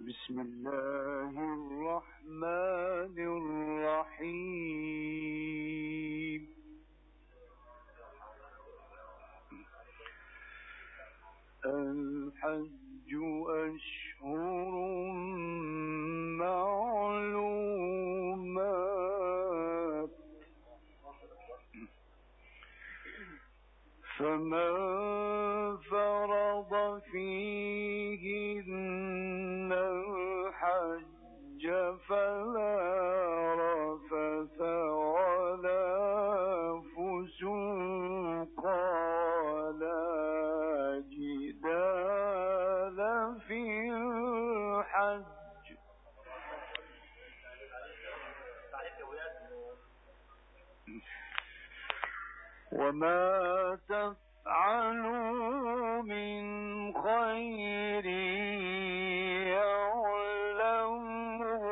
بسم الله الرحمن الرحيم. الحج أشهر معلومات، فمن فرض فيهن الحج فلا رفث ولا فسوق ولا جدال في الحج، وما تفعلوا من خير يعلمه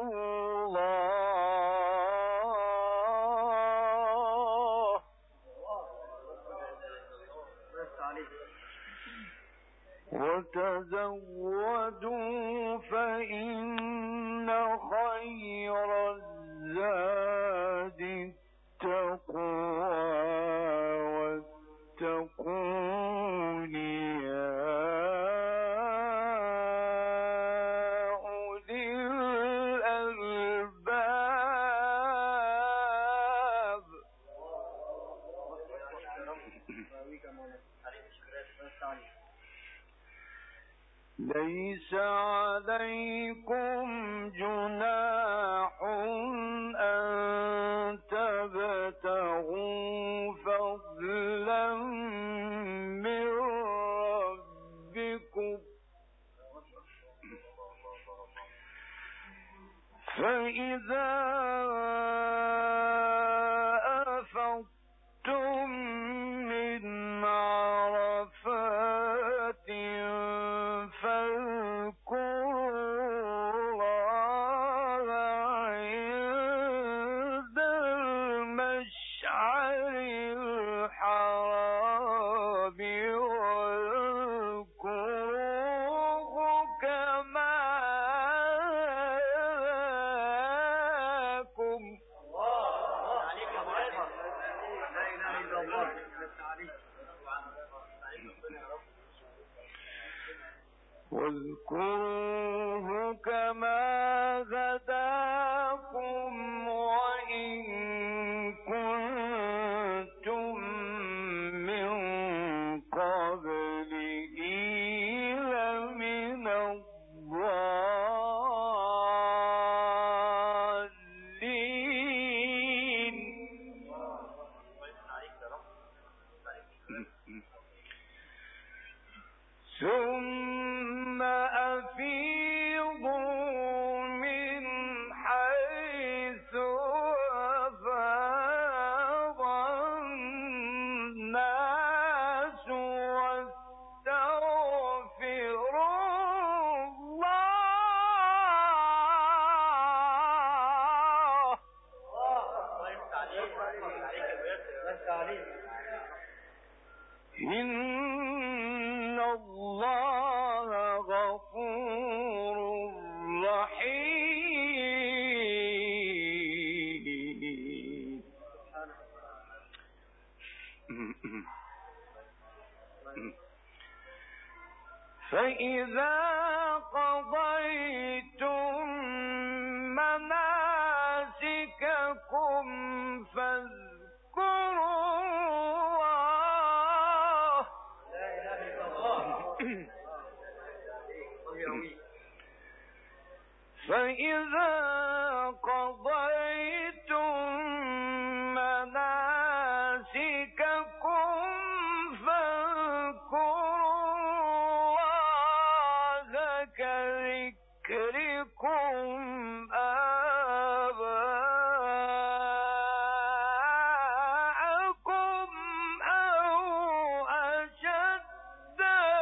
الله، وتزودوا فإن خير الزاد التقوى، واتقون يا أولي الألباب. ليس عليكم جناح أن تبتغوا فضلا من ربكم، فإذا أفضتم من عرفات فاذكروا الله عند المشعر الحرام، واذكروه كما هداكم. واذكروه كما هداكم وإن كنتم من قبله لمن الضالين. ثم أفيضوا من حيث أفاض الناس واستغفروا الله، إن الله غفور رحيم. فإذا قضيتم مناسككم فاذكروا الله، فإذا قضيتم مناسككم فاذكروا الله كذكركم آباءكم أو أشد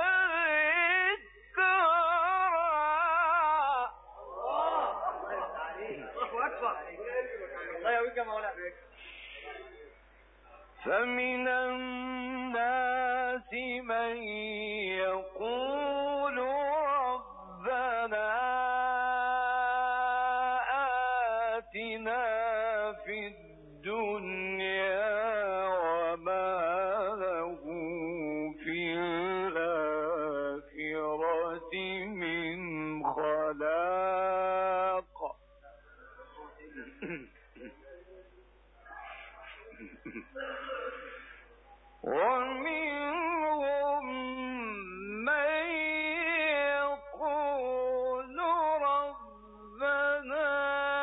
ذكرا. فمن الناس من يقول ربنا في الدنيا وما له في الآخرة من خلاق. ومنهم من يقول ربنا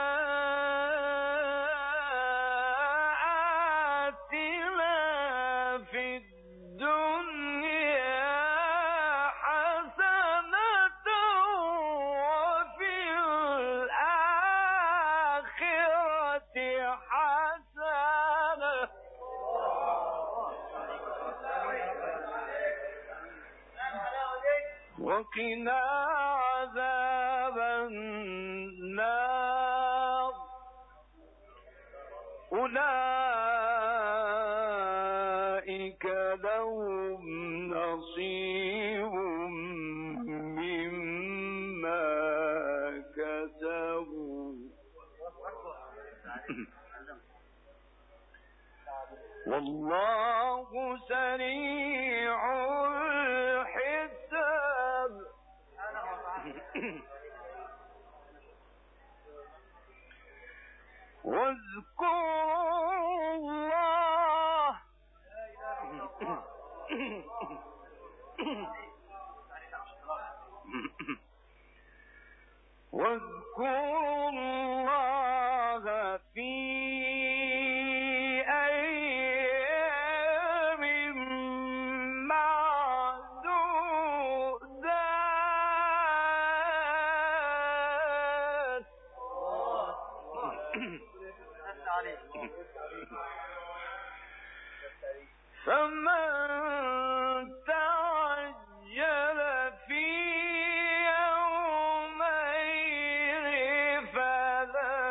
آتنا في الدنيا حسنة وفي الآخرة حسنة وقنا عذاب النار. أولئك لهم نصيب مما كسبوا والله سريع الحساب. واذكروا الله واذكروا الله في أيام معدودات. فمن تعجل في يومين فلا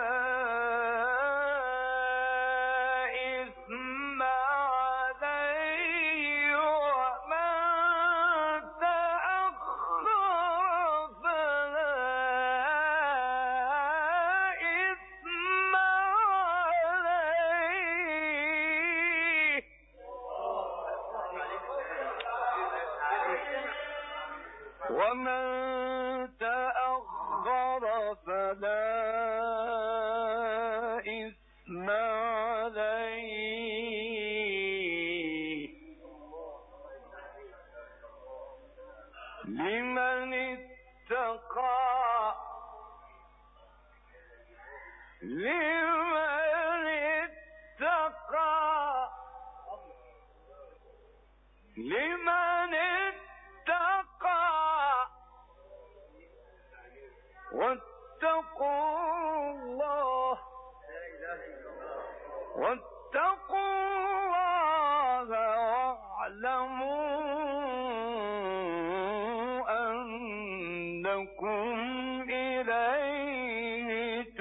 إثم عليه ومن تأخر فلا إثم عليه. ومن تأخر فلا إثم عليه لمن اتقى لمن اتقى لمن اتقى واتقوا الله واعلموا أنكم إليه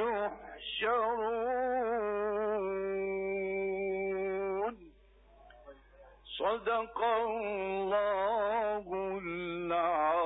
تحشرون. صدق الله العظيم.